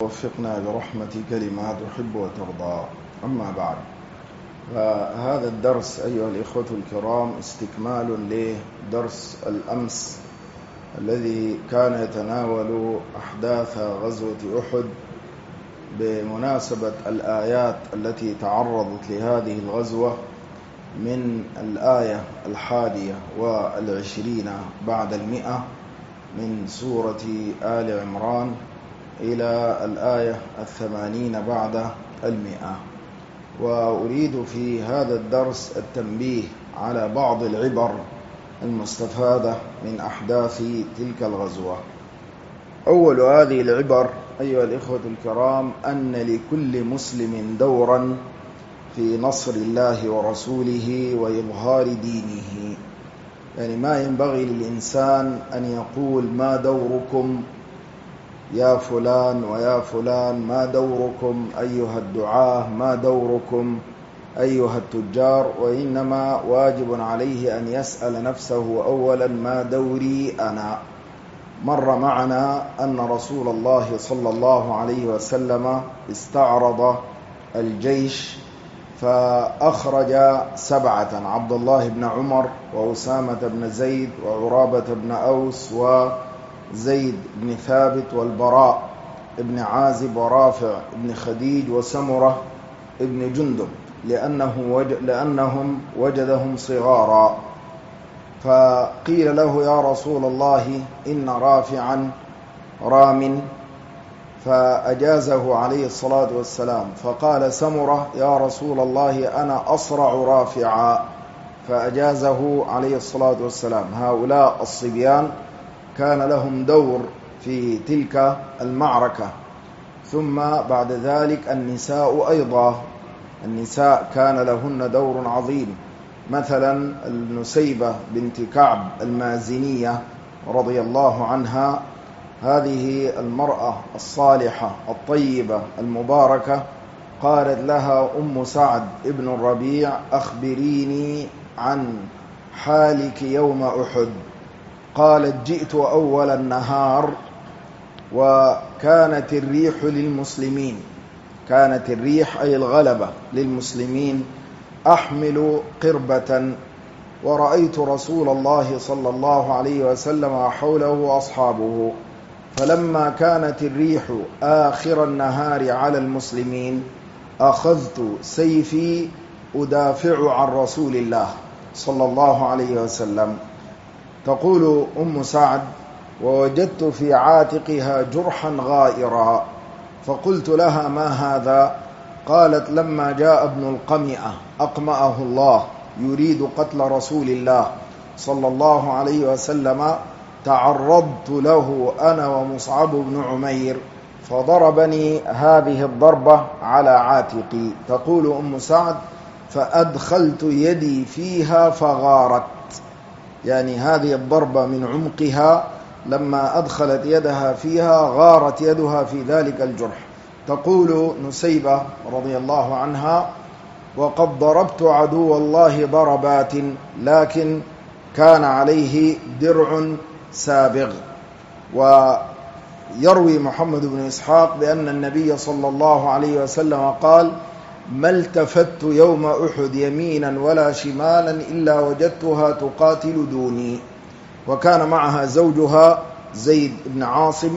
وفقنا برحمتك لما تحب وترضى. أما بعد، فهذا الدرس أيها الإخوة الكرام استكمال لدرس الأمس الذي كان يتناول أحداث غزوة أحد بمناسبة الآيات التي تعرضت لهذه الغزوة من الآية 21 بعد 100 من سورة آل عمران إلى الآية 80 بعد 100. وأريد في هذا الدرس التنبيه على بعض العبر المستفادة من أحداث تلك الغزوة. أول هذه العبر أيها الإخوة الكرام أن لكل مسلم دورا في نصر الله ورسوله وإظهار دينه. يعني ما ينبغي للإنسان أن يقول ما دوركم يا فلان ويا فلان، ما دوركم أيها الدعاة، ما دوركم أيها التجار، وإنما واجب عليه أن يسأل نفسه أولا ما دوري أنا. مر معنا أن رسول الله صلى الله عليه وسلم استعرض الجيش فأخرج 7: عبد الله بن عمر وأسامة بن زيد وعرابة بن أوس وزيد بن ثابت والبراء بن عازب ورافع بن خديج وسمرة بن جندب، لأنهم وجدهم صغارا. فقيل له يا رسول الله إن رافعا رام، فأجازه عليه الصلاة والسلام. فقال سمرة يا رسول الله أنا أصرع رافعا، فأجازه عليه الصلاة والسلام. هؤلاء الصبيان كان لهم دور في تلك المعركة. ثم بعد ذلك النساء أيضا، النساء كان لهن دور عظيم، مثلا النسيبة بنت كعب المازنية رضي الله عنها، هذه المرأة الصالحة الطيبة المباركة، قالت لها أم سعد ابن الربيع أخبريني عن حالك يوم أحد. قالت جئت أول النهار وكانت الريح للمسلمين، كانت الريح أي الغلبة للمسلمين، أحمل قربة، ورأيت رسول الله صلى الله عليه وسلم وحوله أصحابه. فلما كانت الريح آخر النهار على المسلمين أخذت سيفي أدافع عن رسول الله صلى الله عليه وسلم. تقول أم سعد ووجدت في عاتقها جرحا غائرا، فقلت لها ما هذا؟ قالت لما جاء ابن القمئة أقمأه الله يريد قتل رسول الله صلى الله عليه وسلم، تعرضت له أنا ومصعب بن عمير فضربني هذه الضربة على عاتقي. تقول أم سعد فأدخلت يدي فيها فغارت، يعني هذه الضربة من عمقها لما أدخلت يدها فيها غارت يدها في ذلك الجرح. تقول نسيبة رضي الله عنها وقد ضربت عدو الله ضربات لكن كان عليه درع سابغ. ويروي محمد بن إسحاق بأن النبي صلى الله عليه وسلم قال ما التفت يوم أحد يمينا ولا شمالا إلا وجدتها تقاتل دوني. وكان معها زوجها زيد بن عاصم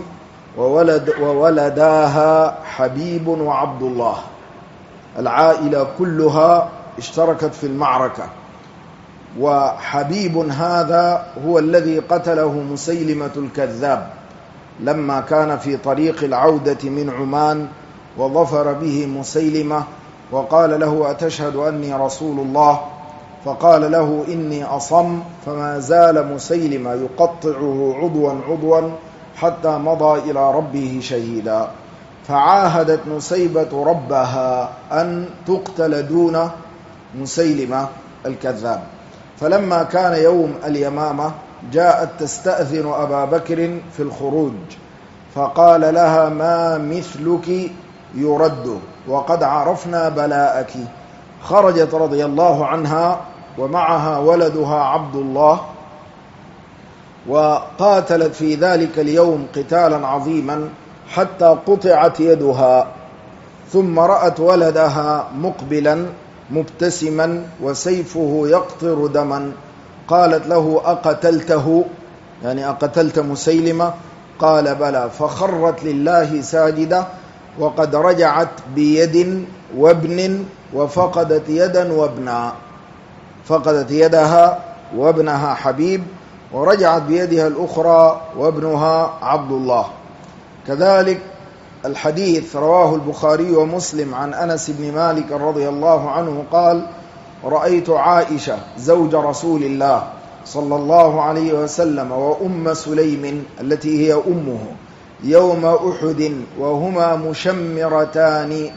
وولداها حبيب وعبد الله، العائلة كلها اشتركت في المعركة. وحبيب هذا هو الذي قتله مسيلمة الكذاب لما كان في طريق العودة من عمان وظفر به مسيلمة وقال له أتشهد أني رسول الله؟ فقال له إني أصم، فما زال مسيلمة يقطعه عضوا عضوا حتى مضى إلى ربه شهيدا. فعاهدت نسيبة ربها أن تقتل دون مسيلمة الكذاب. فلما كان يوم اليمامة جاءت تستأذن أبا بكر في الخروج، فقال لها ما مثلك يرد وقد عرفنا بلاءك. خرجت رضي الله عنها ومعها ولدها عبد الله، وقاتلت في ذلك اليوم قتالا عظيما حتى قطعت يدها، ثم رأت ولدها مقبلا مبتسما وسيفه يقطر دما، قالت له: أقتلته؟ يعني أقتلت مسيلمة؟ قال: بلى. فخرت لله ساجدة، وقد رجعت بيد وابن، وفقدت يدا وابنا، فقدت يدها وابنها حبيب، ورجعت بيدها الأخرى وابنها عبد الله. كذلك الحديث رواه البخاري ومسلم عن أنس بن مالك رضي الله عنه قال: رأيت عائشة زوج رسول الله صلى الله عليه وسلم وأم سليم التي هي أمه يوم أحد وهما مشمرتان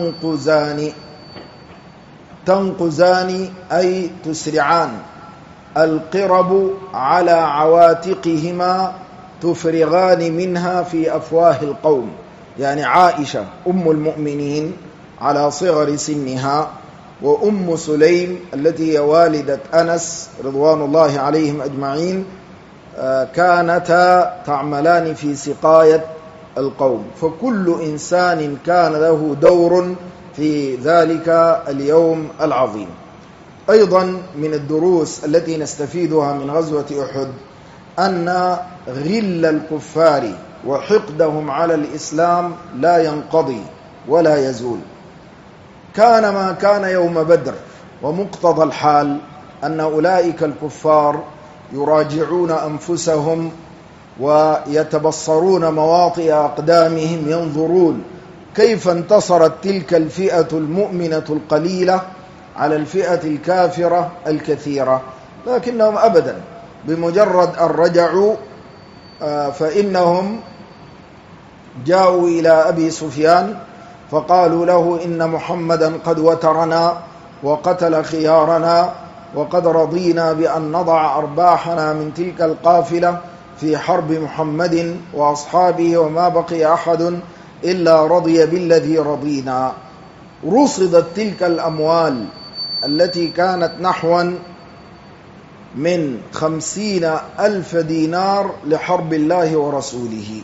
تنقزان أي تسرعان، القرب على عواتقهما تفرغان منها في أفواه القوم. يعني عائشة أم المؤمنين على صغر سنها، وأم سليم التي هي والدة أنس رضوان الله عليهم أجمعين كانتا تعملان في سقاية القوم، فكل إنسان كان له دور في ذلك اليوم العظيم. أيضا من الدروس التي نستفيدها من غزوة أحد أن غل الكفار وحقدهم على الإسلام لا ينقضي ولا يزول. كان ما كان يوم بدر، ومقتضى الحال أن أولئك الكفار يراجعون أنفسهم ويتبصرون مواطئ أقدامهم، ينظرون كيف انتصرت تلك الفئة المؤمنة القليلة على الفئة الكافرة الكثيرة، لكنهم أبدا بمجرد أن رجعوا فإنهم جاءوا إلى أبي سفيان فقالوا له: إن محمدا قد وترنا وقتل خيارنا، وقد رضينا بأن نضع أرباحنا من تلك القافلة في حرب محمد وأصحابه، وما بقي أحد إلا رضي بالذي رضينا. رصدت تلك الأموال التي كانت نحوا من 50,000 دينار لحرب الله ورسوله.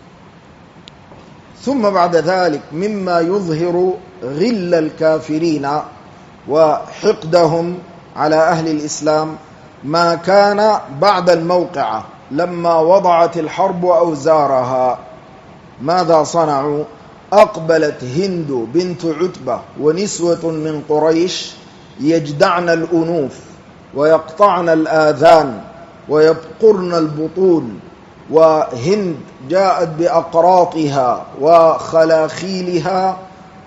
ثم بعد ذلك مما يظهر غل الكافرين وحقدهم على أهل الإسلام ما كان بعد الموقعة لما وضعت الحرب أوزارها. ماذا صنعوا؟ أقبلت هند بنت عتبة ونسوة من قريش يجدعن الأنوف ويقطعن الآذان ويبقرن البطون، وهند جاءت بأقراطها وخلاخيلها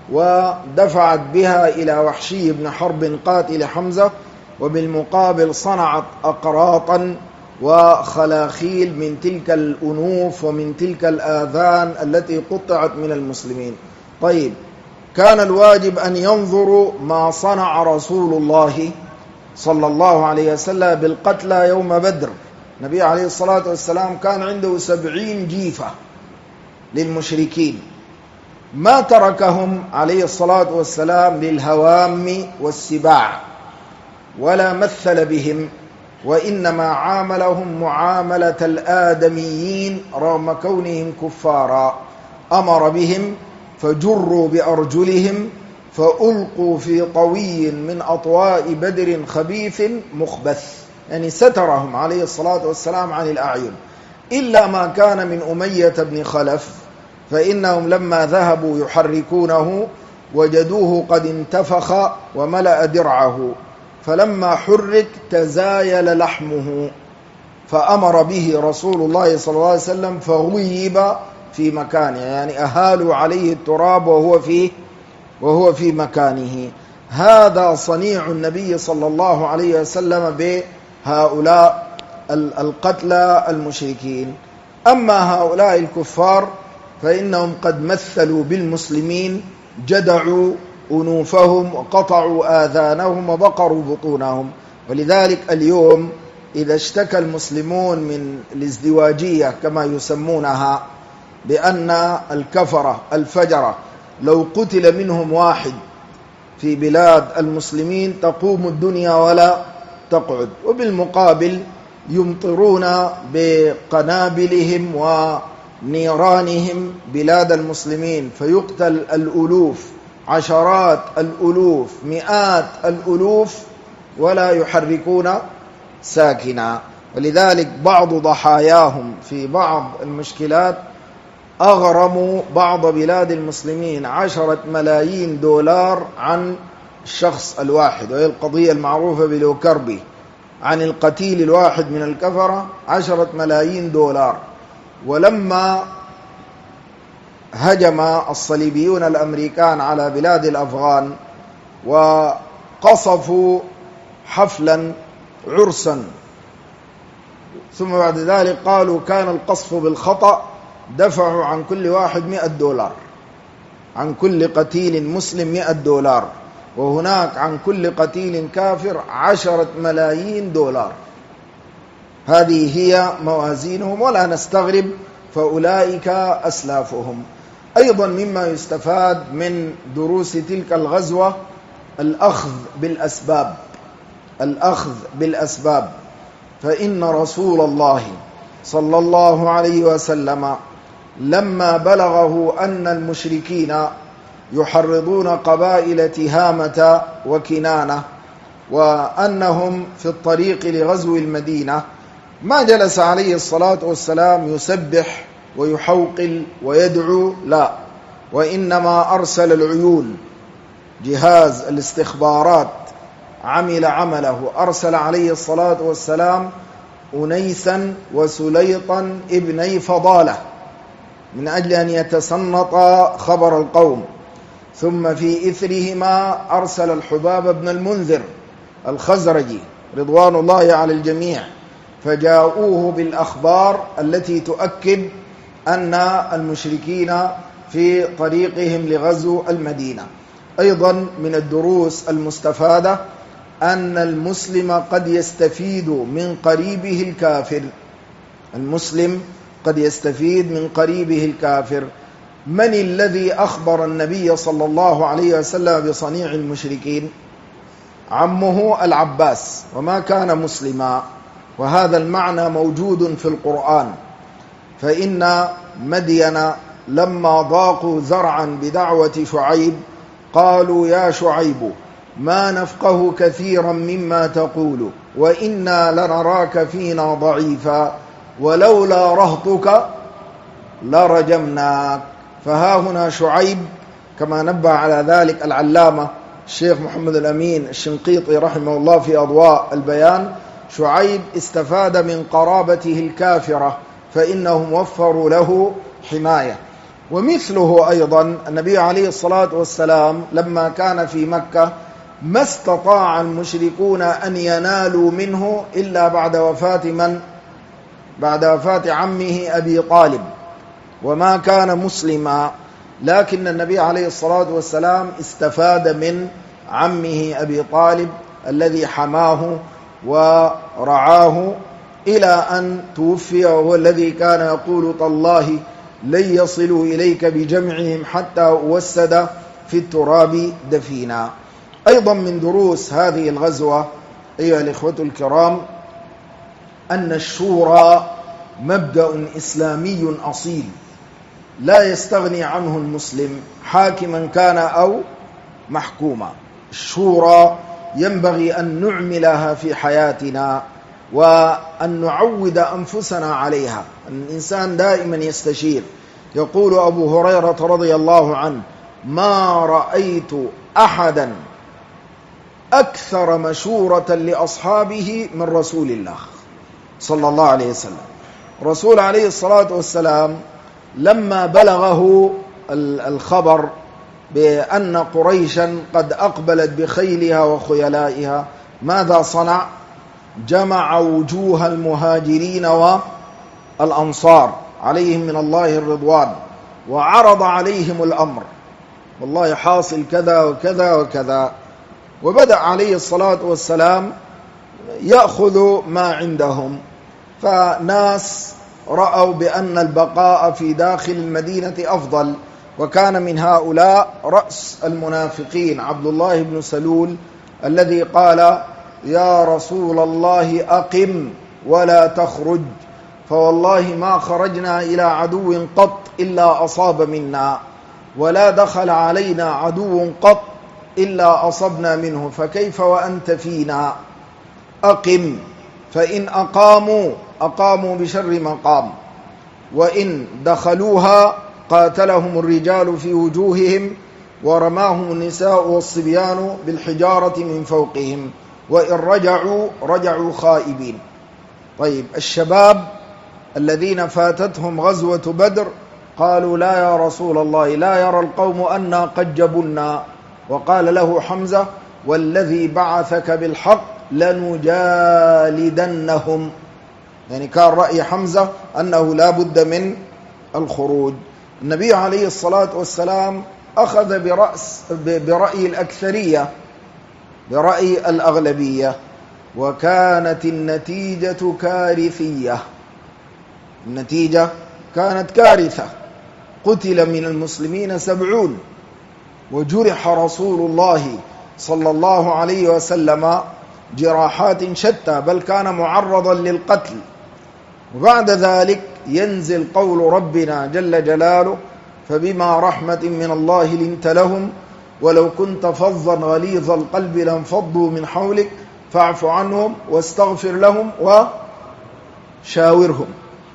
ودفعت بها إلى وحشي بن حرب قاتل حمزة، وبالمقابل صنعت أقراطا وخلاخيل من تلك الأنوف ومن تلك الآذان التي قطعت من المسلمين. طيب، كان الواجب أن ينظروا ما صنع رسول الله صلى الله عليه وسلم بالقتلى يوم بدر. النبي عليه الصلاة والسلام كان عنده 70 جيفة للمشركين، ما تركهم عليه الصلاة والسلام للهوام والسباع ولا مثل بهم، وإنما عاملهم معاملة الآدميين رغم كونهم كفارا. أمر بهم فجروا بأرجلهم فألقوا في طوي من أطواء بدر خبيث مخبث، يعني سترهم عليه الصلاة والسلام عن الأعين، إلا ما كان من أمية بن خلف، فإنهم لما ذهبوا يحركونه وجدوه قد انتفخ وملأ درعه، فلما حرك تزايل لحمه، فأمر به رسول الله صلى الله عليه وسلم فغيب في مكانه، يعني أهالوا عليه التراب وهو في مكانه. هذا صنيع النبي صلى الله عليه وسلم بهؤلاء القتلى المشركين. أما هؤلاء الكفار فإنهم قد مثلوا بالمسلمين، جدعوا أنوفهم وقطعوا آذانهم وبقروا بطونهم. ولذلك اليوم إذا اشتكى المسلمون من الازدواجية كما يسمونها، بأن الكفرة الفجرة لو قتل منهم واحد في بلاد المسلمين تقوم الدنيا ولا تقعد، وبالمقابل يمطرون بقنابلهم نيرانهم بلاد المسلمين، فيقتل الألوف، عشرات الألوف، مئات الألوف، ولا يحركون ساكنا. ولذلك بعض ضحاياهم في بعض المشكلات أغرموا بعض بلاد المسلمين 10 ملايين دولار عن الشخص الواحد، وهي القضية المعروفة بلوكربي، عن القتيل الواحد من الكفرة 10 ملايين دولار. ولما هجم الصليبيون الأمريكان على بلاد الأفغان وقصفوا حفلا عرسا، ثم بعد ذلك قالوا كان القصف بالخطأ، دفعوا عن كل واحد $100، عن كل قتيل مسلم $100، وهناك عن كل قتيل كافر 10 ملايين دولار. هذه هي موازينهم، ولا نستغرب، فأولئك أسلافهم. أيضا مما يستفاد من دروس تلك الغزوة الأخذ بالأسباب، الأخذ بالأسباب. فإن رسول الله صلى الله عليه وسلم لما بلغه أن المشركين يحرضون قبائل تهامة وكنانة وأنهم في الطريق لغزو المدينة، ما جلس عليه الصلاة والسلام يسبح ويحوقل ويدعو، لا، وإنما أرسل العيون، جهاز الاستخبارات عمل عمله، أرسل عليه الصلاة والسلام أنيسا وسليطا ابني فضالة من أجل أن يتسنط خبر القوم. ثم في إثرهما أرسل الحباب بن المنذر الخزرجي رضوان الله على الجميع، فجاءوه بالأخبار التي تؤكد أن المشركين في طريقهم لغزو المدينة. أيضا من الدروس المستفادة أن المسلم قد يستفيد من قريبه الكافر، المسلم قد يستفيد من قريبه الكافر. من الذي أخبر النبي صلى الله عليه وسلم بصنيع المشركين؟ عمه العباس، وما كان مسلما، وهذا المعنى موجود في القرآن. فإن مدين لما ضاقوا ذرعا بدعوة شعيب قالوا يا شعيب ما نفقه كثيرا مما تقول وإنا لنراك فينا ضعيفا ولولا رهطك لرجمناك. فها هنا شعيب كما نبه على ذلك العلامة الشيخ محمد الأمين الشنقيطي رحمه الله في أضواء البيان، شعيب استفاد من قرابته الكافرة فإنهم وفروا له حماية. ومثله أيضا النبي عليه الصلاة والسلام لما كان في مكة ما استطاع المشركون أن ينالوا منه إلا بعد وفاة من؟ بعد وفاة عمه أبي طالب، وما كان مسلما، لكن النبي عليه الصلاة والسلام استفاد من عمه أبي طالب الذي حماه ورعاه إلى أن توفي، وهو الذي كان يقول تالله لن يصلوا إليك بجمعهم حتى أوسد في التراب دفينا. أيضا من دروس هذه الغزوة أيها الإخوة الكرام أن الشورى مبدأ إسلامي أصيل لا يستغني عنه المسلم حاكما كان أو محكوما. الشورى ينبغي أن نعملها في حياتنا وأن نعود أنفسنا عليها. الإنسان دائما يستشير. يقول أبو هريرة رضي الله عنه ما رأيت أحدا أكثر مشورة لأصحابه من رسول الله صلى الله عليه وسلم. الرسول عليه الصلاة والسلام لما بلغه الخبر بأن قريشا قد أقبلت بخيلها وخيلائها ماذا صنع؟ جمع وجوه المهاجرين والأنصار عليهم من الله الرضوان وعرض عليهم الأمر، والله حاصل كذا وكذا وكذا، وبدأ عليه الصلاة والسلام يأخذ ما عندهم. فناس رأوا بأن البقاء في داخل المدينة أفضل، وكان من هؤلاء رأس المنافقين عبد الله بن سلول الذي قال يا رسول الله أقم ولا تخرج، فوالله ما خرجنا إلى عدو قط إلا أصاب منا، ولا دخل علينا عدو قط إلا أصبنا منه، فكيف وأنت فينا؟ أقم، فإن أقاموا بشر مقام، وإن دخلوها قاتلهم الرجال في وجوههم ورماهم النساء والصبيان بالحجارة من فوقهم، وإن رجعوا خائبين. طيب، الشباب الذين فاتتهم غزوة بدر قالوا: لا يا رسول الله، لا يرى القوم أنا قد جبنا. وقال له حمزة: والذي بعثك بالحق لنجالدنهم. يعني كان رأي حمزة أنه لا بد من الخروج. النبي عليه الصلاة والسلام أخذ برأي الأكثرية، برأي الأغلبية، وكانت النتيجة كارثية. النتيجة كانت كارثة، قتل من المسلمين 70، وجرح رسول الله صلى الله عليه وسلم جراحات شتى، بل كان معرضا للقتل. وبعد ذلك ينزل قول ربنا جل جلاله: فبما رحمة من الله لنت لهم ولو كنت فظا غليظ القلب لانفضوا من حولك فاعف عنهم واستغفر لهم وشاورهم.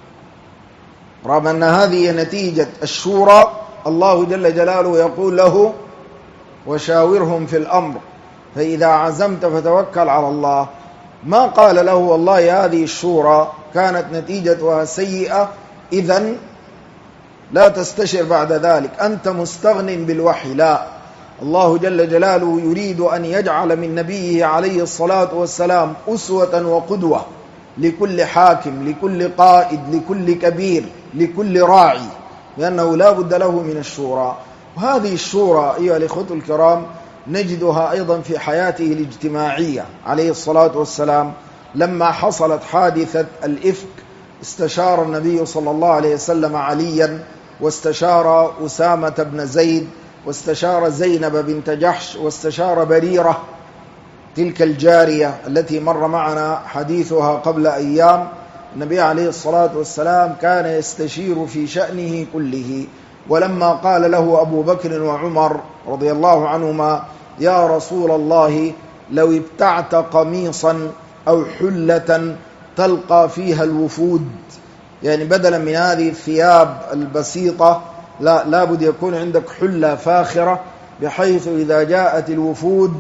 رغم أن هذه نتيجة الشورى، الله جل جلاله يقول له: وشاورهم في الأمر فإذا عزمت فتوكل على الله. ما قال له: والله هذه الشورى كانت نتيجتها سيئة، إذن لا تستشر بعد ذلك، أنت مستغن بالوحي. لا، الله جل جلاله يريد أن يجعل من نبيه عليه الصلاة والسلام أسوة وقدوة لكل حاكم، لكل قائد، لكل كبير، لكل راعي، لأنه لا بد له من الشورى. وهذه الشورى أيها الإخوة الكرام نجدها أيضا في حياته الاجتماعية عليه الصلاة والسلام. لما حصلت حادثة الإفك استشار النبي صلى الله عليه وسلم عليا، واستشار أسامة بن زيد، واستشار زينب بنت جحش، واستشار بريرة تلك الجارية التي مر معنا حديثها قبل أيام. النبي عليه الصلاة والسلام كان يستشير في شأنه كله. ولما قال له أبو بكر وعمر رضي الله عنهما: يا رسول الله، لو ابتعت قميصا أو حلة تلقى فيها الوفود، يعني بدلا من هذه الثياب البسيطة لا بد يكون عندك حلة فاخرة، بحيث إذا جاءت الوفود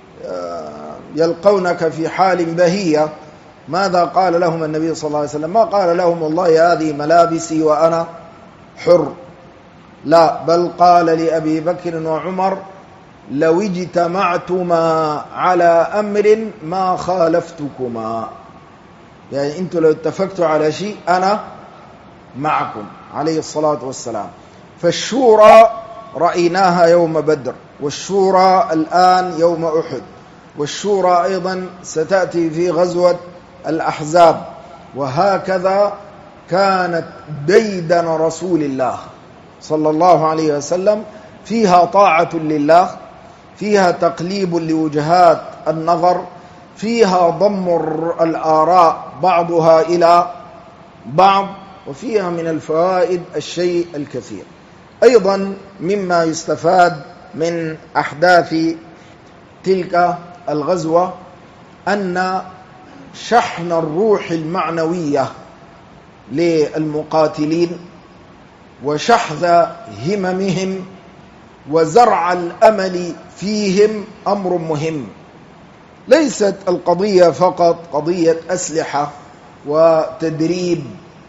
يلقونك في حال بهية. ماذا قال لهم النبي صلى الله عليه وسلم؟ ما قال لهم: والله هذه ملابسي وأنا حر، لا، بل قال لأبي بكر وعمر: لو اجتمعتما على أمر ما خالفتكما، يعني أنتم لو اتفقتوا على شيء أنا معكم، عليه الصلاة والسلام. فالشورى رأيناها يوم بدر، والشورى الآن يوم أحد، والشورى أيضا ستأتي في غزوة الأحزاب. وهكذا كانت ديدن رسول الله صلى الله عليه وسلم، فيها طاعة لله، فيها تقليب لوجهات النظر، فيها ضم الآراء بعضها إلى بعض، وفيها من الفوائد الشيء الكثير. أيضا مما يستفاد من أحداث تلك الغزوة أن شحن الروح المعنوية للمقاتلين، وشحذ هممهم، وزرع الأمل فيهم أمر مهم. ليست القضية فقط قضية أسلحة وتدريب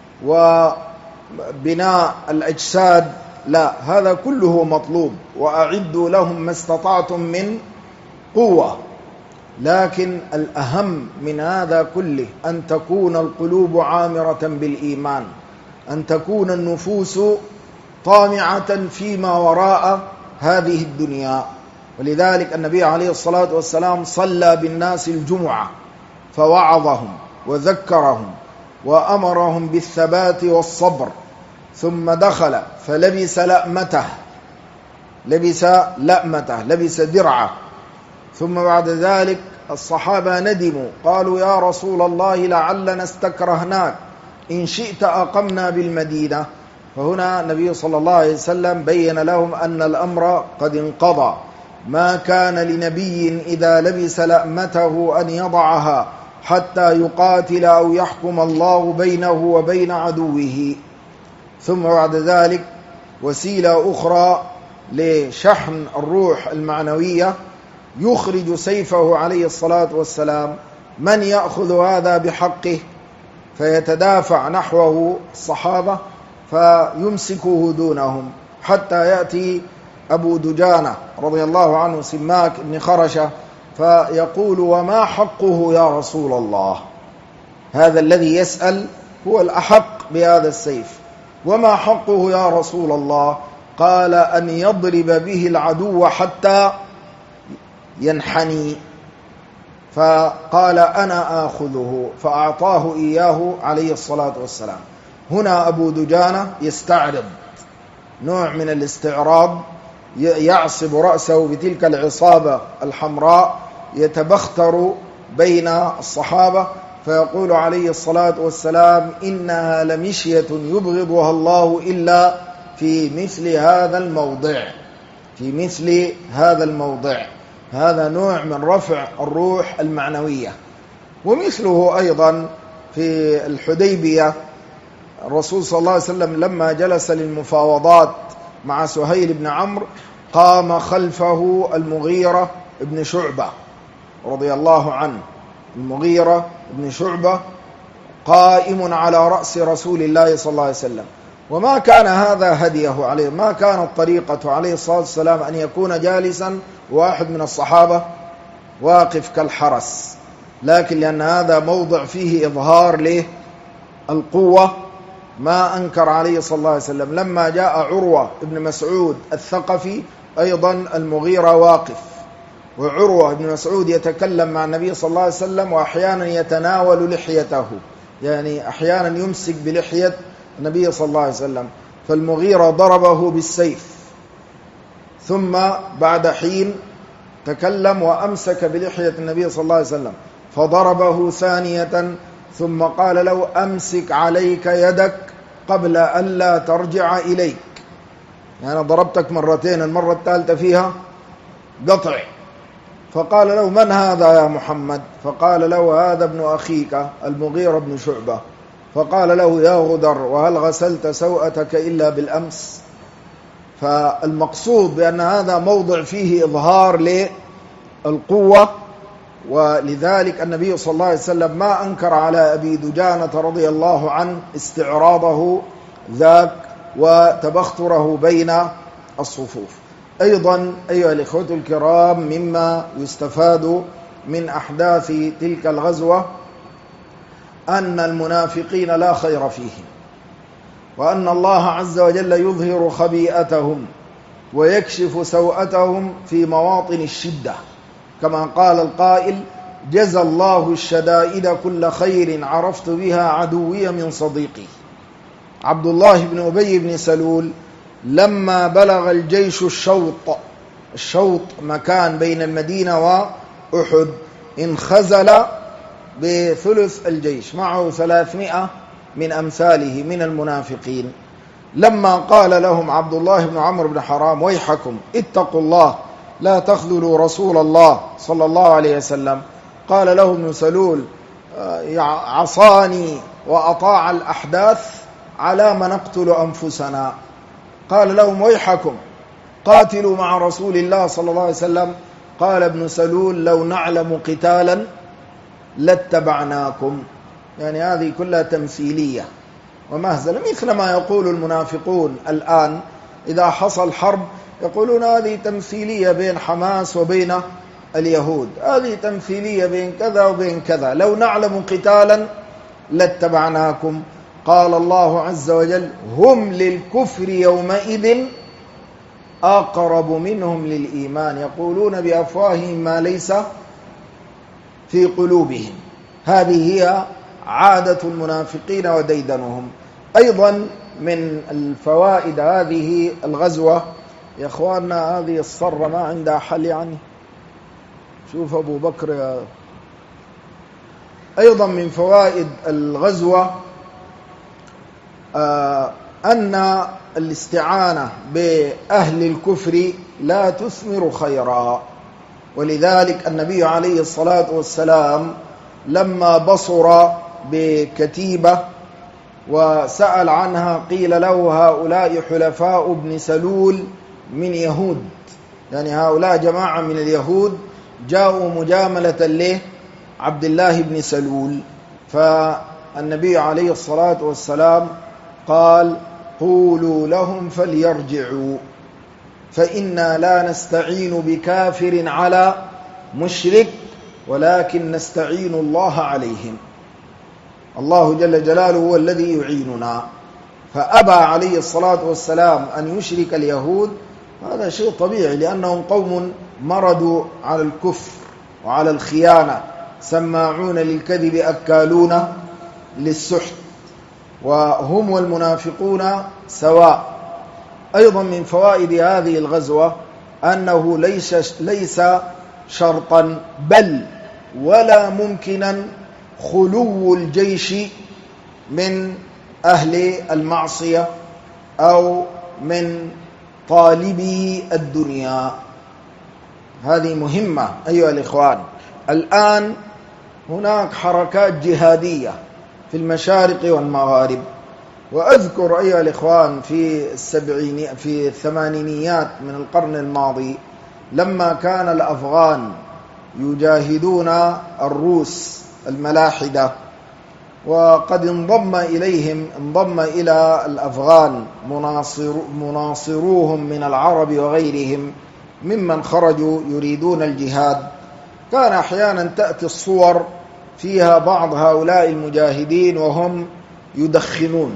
وبناء الأجساد، لا، هذا كله مطلوب، وأعدوا لهم ما استطعتم من قوة، لكن الأهم من هذا كله أن تكون القلوب عامرة بالإيمان، أن تكون النفوس طامعة فيما وراء هذه الدنيا. ولذلك النبي عليه الصلاة والسلام صلى بالناس الجمعة فوعظهم وذكرهم وأمرهم بالثبات والصبر، ثم دخل فلبس لأمته، لبس درعه، ثم بعد ذلك الصحابة ندموا، قالوا: يا رسول الله، لعلنا استكرهناك، إن شئت أقمنا بالمدينة. فهنا النبي صلى الله عليه وسلم بين لهم أن الأمر قد انقضى، ما كان لنبي إذا لبس لأمته أن يضعها حتى يقاتل أو يحكم الله بينه وبين عدوه. ثم بعد ذلك وسيلة أخرى لشحن الروح المعنوية، يخرج سيفه عليه الصلاة والسلام، من يأخذ هذا بحقه فيتدافع نحوه الصحابة فيمسكه دونهم، حتى يأتي أبو دجانة رضي الله عنه سماك بن خرشة فيقول: وما حقه يا رسول الله؟ هذا الذي يسأل هو الأحق بهذا السيف. وما حقه يا رسول الله؟ قال: أن يضرب به العدو حتى ينحني. فقال: أنا آخذه، فأعطاه إياه عليه الصلاة والسلام. هنا أبو دجانة يستعرض نوع من الاستعراض، يعصب رأسه بتلك العصابة الحمراء، يتبختر بين الصحابة، فيقول عليه الصلاة والسلام: إنها لمشية يبغضها الله إلا في مثل هذا الموضع، في مثل هذا الموضع. هذا نوع من رفع الروح المعنوية. ومثله أيضا في الحديبية، الرسول صلى الله عليه وسلم لما جلس للمفاوضات مع سهيل بن عمرو قام خلفه المغيرة بن شعبة رضي الله عنه. المغيرة بن شعبة قائم على رأس رسول الله صلى الله عليه وسلم، وما كان هذا هديه عليه، ما كانت طريقة عليه الصلاة والسلام أن يكون جالسا واحد من الصحابة واقف كالحرس، لكن لأن هذا موضع فيه إظهار للقوة ما أنكر عليه صلى الله عليه وسلم. لما جاء عروة بن مسعود الثقفي أيضا المغيرة واقف، وعروة بن مسعود يتكلم مع النبي صلى الله عليه وسلم، وأحيانا يتناول لحيته، يعني أحيانا يمسك بلحية النبي صلى الله عليه وسلم، فالمغيرة ضربه بالسيف، ثم بعد حين تكلم وأمسك بلحية النبي صلى الله عليه وسلم فضربه ثانية، ثم قال له: أمسك عليك يدك قبل أن لا ترجع إليك. يعني ضربتك مرتين، المرة الثالثة فيها قطع. فقال له: من هذا يا محمد؟ فقال له: هذا ابن أخيك المغيرة بن شعبة. فقال له: يا غدر، وهل غسلت سوءتك إلا بالأمس؟ فالمقصود بأن هذا موضع فيه إظهار للقوة، ولذلك النبي صلى الله عليه وسلم ما أنكر على أبي دجانة رضي الله عنه استعراضه ذاك وتبختره بين الصفوف. أيضا أيها الإخوة الكرام، مما يستفاد من أحداث تلك الغزوة أن المنافقين لا خير فيهم، وأن الله عز وجل يظهر خبيئتهم ويكشف سوءتهم في مواطن الشدة، كما قال القائل: جزى الله الشدائد كل خير عرفت بها عدوي من صديقي. عبد الله بن أبي بن سلول لما بلغ الجيش الشوط مكان بين المدينة وأحد، انخزل بثلث الجيش، معه 300 من أمثاله من المنافقين. لما قال لهم عبد الله بن عمرو بن حرام: ويحكم اتقوا الله لا تخذلوا رسول الله صلى الله عليه وسلم، قال له ابن سلول: عصاني وأطاع الأحداث على ما نقتل أنفسنا. قال لهم: ويحكم قاتلوا مع رسول الله صلى الله عليه وسلم. قال ابن سلول: لو نعلم قتالا لاتبعناكم. يعني هذه كلها تمثيلية ومهزلة، مثل ما يقول المنافقون الآن إذا حصل حرب، يقولون هذه تمثيلية بين حماس وبين اليهود، هذه تمثيلية بين كذا وبين كذا، لو نعلم قتالا لاتبعناكم. قال الله عز وجل: هم للكفر يومئذ أقرب منهم للإيمان يقولون بأفواههم ما ليس في قلوبهم. هذه هي عادة المنافقين وديدنهم. أيضا من الفوائد هذه الغزوة يا أخواننا، هذه الصرة ما عندها حل، يعني شوف أبو بكر. أيضا من فوائد الغزوة أن الاستعانة بأهل الكفر لا تثمر خيرا. ولذلك النبي عليه الصلاة والسلام لما بصر بكتيبة وسأل عنها قيل له هؤلاء حلفاء ابن سلول من يهود، يعني هؤلاء جماعة من اليهود جاءوا مجاملة له عبد الله بن سلول، فالنبي عليه الصلاة والسلام قال قولوا لهم فليرجعوا فإنا لا نستعين بكافر على مشرك ولكن نستعين الله عليهم. الله جل جلاله هو الذي يعيننا، فأبى عليه الصلاة والسلام أن يشرك اليهود. هذا شيء طبيعي لأنهم قوم مردوا على الكفر وعلى الخيانة، سماعون للكذب أكالون للسحت، وهم والمنافقون سواء. أيضا من فوائد هذه الغزوة أنه ليس شرطا بل ولا ممكنا خلو الجيش من أهل المعصية أو من طالبي الدنيا. هذه مهمة أيها الإخوان. الآن هناك حركات جهادية في المشارق والمغارب، وأذكر أيها الإخوان في الثمانينيات من القرن الماضي لما كان الأفغان يجاهدون الروس الملاحدة، وقد انضم إلى الأفغان مناصروهم من العرب وغيرهم ممن خرجوا يريدون الجهاد. كان أحيانا تأتي الصور فيها بعض هؤلاء المجاهدين وهم يدخنون،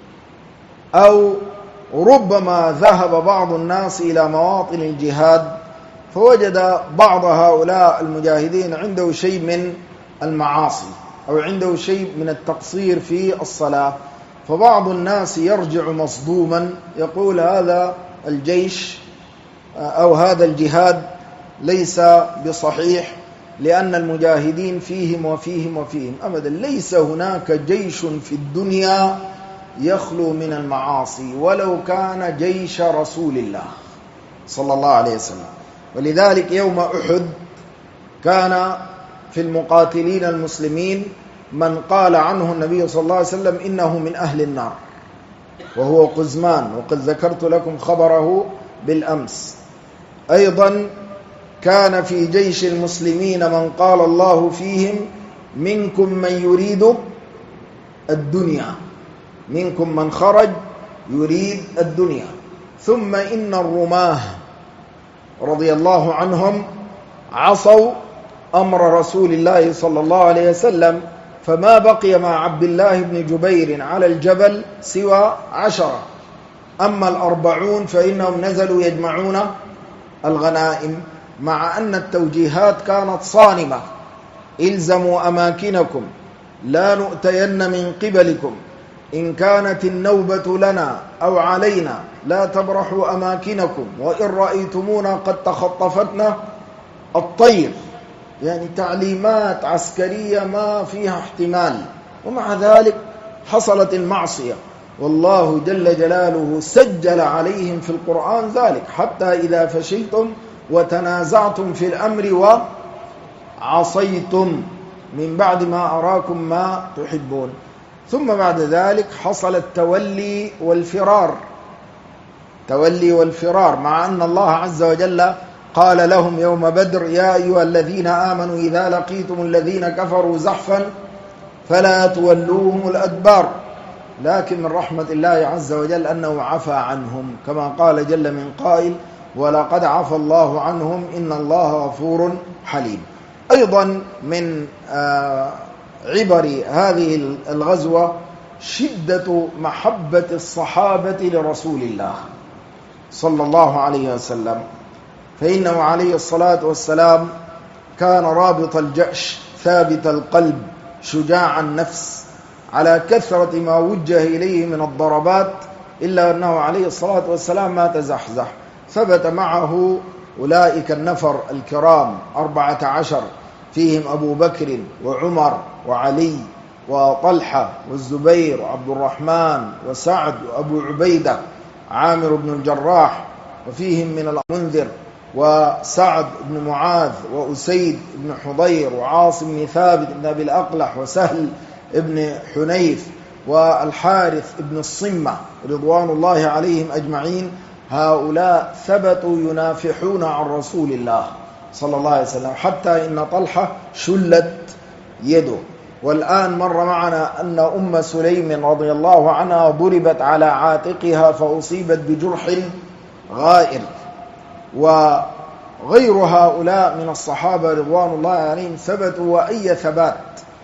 أو ربما ذهب بعض الناس إلى مواطن الجهاد فوجد بعض هؤلاء المجاهدين عنده شيء من المعاصي أو عنده شيء من التقصير في الصلاة، فبعض الناس يرجع مصدوما يقول هذا الجيش أو هذا الجهاد ليس بصحيح لأن المجاهدين فيهم وفيهم وفيهم. أبدا، ليس هناك جيش في الدنيا يخلو من المعاصي ولو كان جيش رسول الله صلى الله عليه وسلم. ولذلك يوم أحد كان في المقاتلين المسلمين من قال عنه النبي صلى الله عليه وسلم إنه من أهل النار، وهو قزمان، وقد ذكرت لكم خبره بالأمس. أيضا كان في جيش المسلمين من قال الله فيهم منكم من يريد الدنيا، منكم من خرج يريد الدنيا. ثم إن الرماه رضي الله عنهم عصوا أمر رسول الله صلى الله عليه وسلم، فما بقي مع عبد الله بن جبير على الجبل سوى 10، أما 40 فإنهم نزلوا يجمعون الغنائم، مع أن التوجيهات كانت صارمة: إلزموا أماكنكم لا نؤتين من قبلكم، إن كانت النوبة لنا أو علينا لا تبرحوا أماكنكم، وإن رأيتمونا قد تخطفتنا الطير. يعني تعليمات عسكرية ما فيها احتمال، ومع ذلك حصلت المعصية، والله جل جلاله سجل عليهم في القرآن ذلك: حتى إذا فشلتم وتنازعتم في الأمر وعصيتم من بعد ما أراكم ما تحبون. ثم بعد ذلك حصل التولي والفرار، مع أن الله عز وجل قال لهم يوم بدر: يا أيها الذين آمنوا إذا لقيتم الذين كفروا زحفا فلا تولوهم الأدبار. لكن من رحمة الله عز وجل أنه عفى عنهم، كما قال جل من قائل: ولقد عفى الله عنهم إن الله غفور حليم. أيضا من عبر هذه الغزوة شدة محبة الصحابة لرسول الله صلى الله عليه وسلم، فإنه عليه الصلاة والسلام كان رابط الجأش، ثابت القلب، شجاع النفس، على كثرة ما وجه إليه من الضربات، إلا أنه عليه الصلاة والسلام ما تزحزح. ثبت معه أولئك النفر الكرام 14، فيهم أبو بكر وعمر وعلي وطلحة والزبير وعبد الرحمن وسعد وأبو عبيدة عامر بن الجراح، وفيهم من المنذر وسعد بن معاذ وأسيد بن حضير وعاصم بن ثابت بن أبي الأقلح وسهل بن حنيف والحارث بن الصمة رضوان الله عليهم أجمعين. هؤلاء ثبتوا ينافحون عن رسول الله صلى الله عليه وسلم، حتى إن طلحة شلت يده. والآن مر معنا أن أم سليم رضي الله عنها ضربت على عاتقها فأصيبت بجرح غائر. وغير هؤلاء من الصحابة رضوان الله عليهم ثبتوا، وأي ثبات.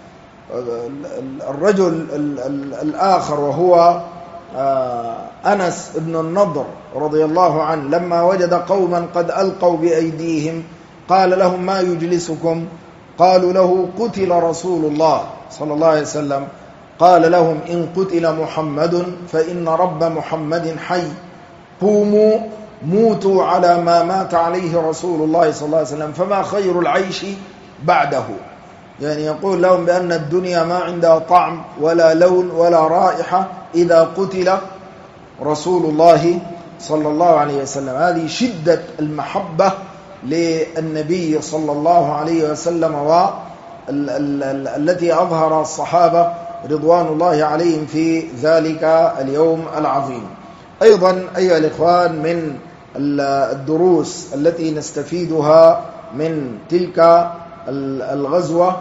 الرجل الآخر وهو أنس بن النضر رضي الله عنه لما وجد قوما قد ألقوا بأيديهم قال لهم: ما يجلسكم؟ قالوا له: قتل رسول الله صلى الله عليه وسلم. قال لهم: إن قتل محمد فإن رب محمد حي، قوموا موتوا على ما مات عليه رسول الله صلى الله عليه وسلم، فما خير العيش بعده. يعني يقول لهم بأن الدنيا ما عندها طعم ولا لون ولا رائحة إذا قتل رسول الله صلى الله عليه وسلم. هذه شدة المحبة للنبي صلى الله عليه وسلم والتي أظهر الصحابة رضوان الله عليهم في ذلك اليوم العظيم. أيضا أيها الإخوان، من الدروس التي نستفيدها من تلك الغزوة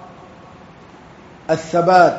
الثبات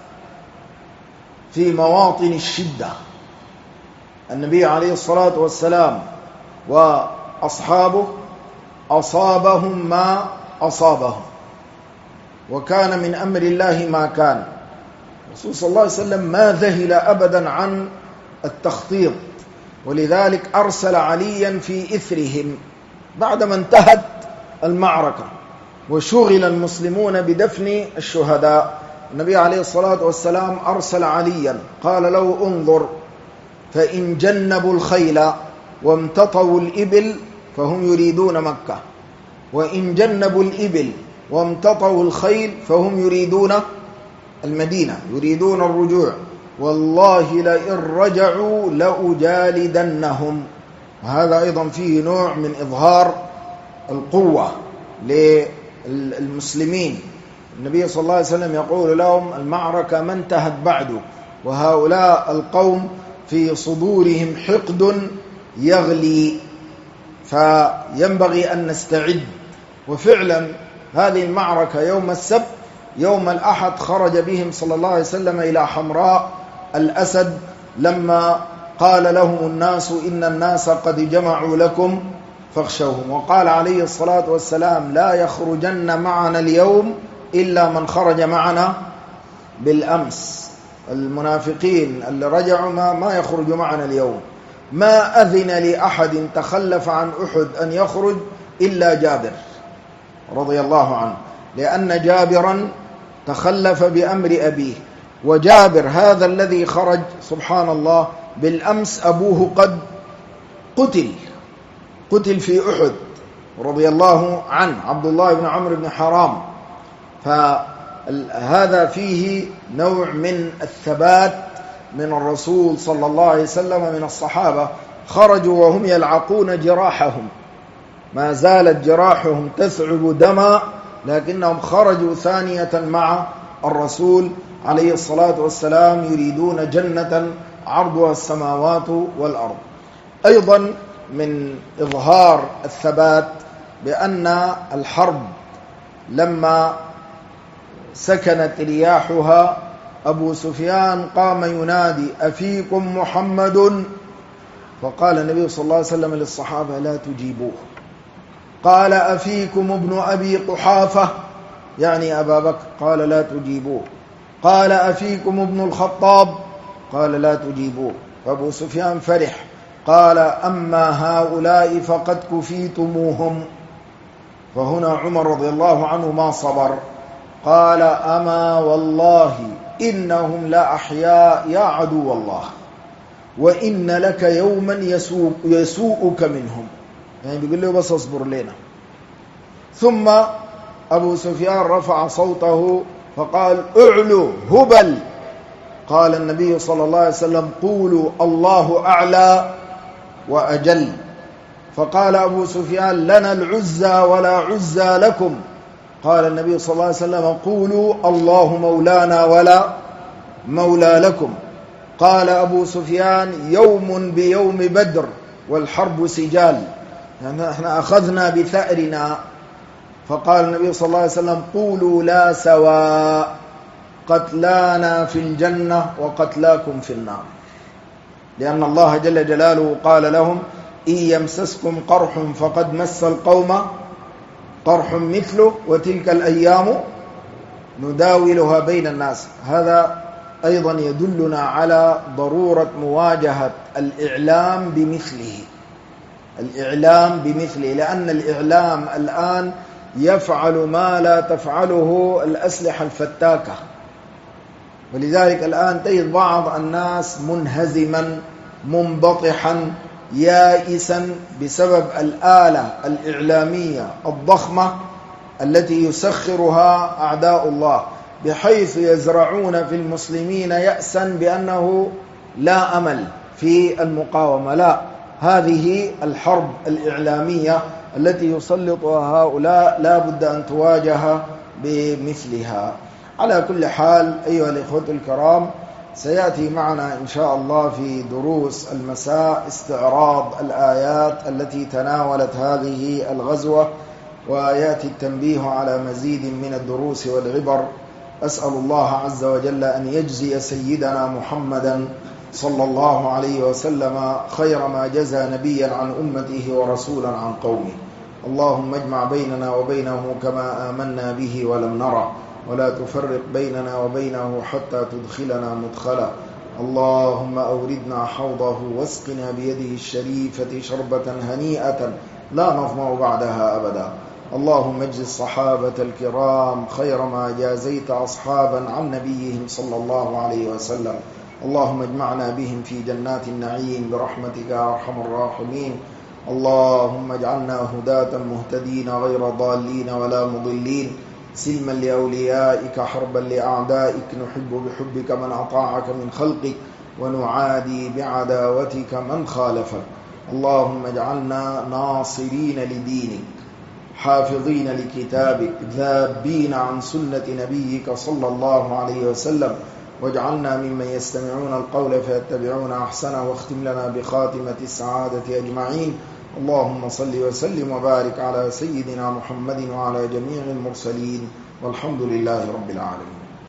في مواطن الشدة. النبي عليه الصلاة والسلام وأصحابه أصابهم ما أصابهم، وكان من أمر الله ما كان. الرسول صلى الله عليه وسلم ما ذهل أبدا عن التخطيط، ولذلك أرسل عليا في إثرهم بعدما انتهت المعركة وشغل المسلمون بدفن الشهداء. النبي عليه الصلاة والسلام أرسل عليا قال له: انظر، فإن جنبوا الخيل وامتطوا الإبل فهم يريدون مكة، وإن جنبوا الإبل وامتطوا الخيل فهم يريدون المدينة، يريدون الرجوع، والله لئن رجعوا لأجالدنهم. وهذا أيضا فيه نوع من إظهار القوة للمسلمين. النبي صلى الله عليه وسلم يقول لهم: المعركة ما انتهت بعد، وهؤلاء القوم في صدورهم حقد يغلي، فينبغي أن نستعد. وفعلا هذه المعركة يوم السبت، يوم الأحد خرج بهم صلى الله عليه وسلم إلى حمراء الأسد لما قال لهم الناس: إن الناس قد جمعوا لكم فاخشوهم. وقال عليه الصلاة والسلام: لا يخرجن معنا اليوم إلا من خرج معنا بالأمس. المنافقين اللي رجعوا ما يخرج معنا اليوم. ما أذن لأحد تخلف عن أحد أن يخرج إلا جابر رضي الله عنه، لأن جابرا تخلف بأمر أبيه. وجابر هذا الذي خرج سبحان الله بالأمس أبوه قد قتل في أحد رضي الله عنه، عبد الله بن عمرو بن حرام. فهذا فيه نوع من الثبات من الرسول صلى الله عليه وسلم. من الصحابة خرجوا وهم يلعقون جراحهم، ما زالت جراحهم تثعب دما، لكنهم خرجوا ثانية مع الرسول عليه الصلاة والسلام يريدون جنة عرضها السماوات والأرض. أيضا من إظهار الثبات بأن الحرب لما سكنت رياحها أبو سفيان قام ينادي: أفيكم محمد؟ فقال النبي صلى الله عليه وسلم للصحابة: لا تجيبوه. قال: أفيكم ابن أبي قحافة، يعني أبا بكر، قال: لا تجيبوه. قال: أفيكم ابن الخطاب؟ قال: لا تجيبوه. فأبو سفيان فرح، قال: أما هؤلاء فقد كفيتموهم. فهنا عمر رضي الله عنه ما صبر، قال: أما والله إنهم لأحياء يا عدو الله، وإن لك يوما يسوءك منهم. يعني بيقول له بس اصبر لنا. ثم أبو سفيان رفع صوته فقال اعلوا هبل. قال النبي صلى الله عليه وسلم قولوا الله أعلى وأجل. فقال أبو سفيان لنا العزى ولا عزى لكم. قال النبي صلى الله عليه وسلم قولوا الله مولانا ولا مولى لكم. قال أبو سفيان يوم بيوم بدر والحرب سجال، يعني احنا أخذنا بثأرنا. فقال النبي صلى الله عليه وسلم قولوا لا سواء، قتلانا في الجنة وقتلاكم في النار، لأن الله جل جلاله قال لهم إن يمسسكم قرح فقد مس القوم قرح مثله وتلك الأيام نداولها بين الناس. هذا أيضا يدلنا على ضرورة مواجهة الإعلام بمثله، الإعلام بمثله، لأن الإعلام الآن يفعل ما لا تفعله الأسلحة الفتاكة. ولذلك الآن تجد بعض الناس منهزما منبطحا يائسا بسبب الآلة الإعلامية الضخمة التي يسخرها أعداء الله، بحيث يزرعون في المسلمين يأسا بأنه لا أمل في المقاومة. لا، هذه الحرب الإعلامية التي يسلطها هؤلاء لا بد أن تواجه بمثلها. على كل حال أيها الإخوة الكرام، سيأتي معنا إن شاء الله في دروس المساء استعراض الآيات التي تناولت هذه الغزوة، ويأتي التنبيه على مزيد من الدروس والعبر. أسأل الله عز وجل أن يجزي سيدنا محمدا صلى الله عليه وسلم خير ما جزى نبيا عن أمته ورسولا عن قومه. اللهم اجمع بيننا وبينه كما آمنا به ولم نرى، ولا تفرق بيننا وبينه حتى تدخلنا مدخلا. اللهم أوردنا حوضه واسقنا بيده الشريفة شربة هنيئة لا نظمأ بعدها أبدا. اللهم اجز الصحابة الكرام خير ما جازيت أصحابا عن نبيهم صلى الله عليه وسلم. اللهم اجمعنا بهم في جنات النعيم برحمتك يا أرحم الراحمين. اللهم اجعلنا هداة مهتدين غير ضالين ولا مضلين، سلما لأوليائك حربا لأعدائك، نحب بحبك من أطاعك من خلقك ونعادي بعداوتك من خالفك. اللهم اجعلنا ناصرين لدينك، حافظين لكتابك، ذابين عن سنة نبيك صلى الله عليه وسلم، واجعلنا ممن يستمعون القول فيتبعون أحسنه، واختم لنا بخاتمة السعادة أجمعين. اللهم صل وسلم وبارك على سيدنا محمد وعلى جميع المرسلين، والحمد لله رب العالمين.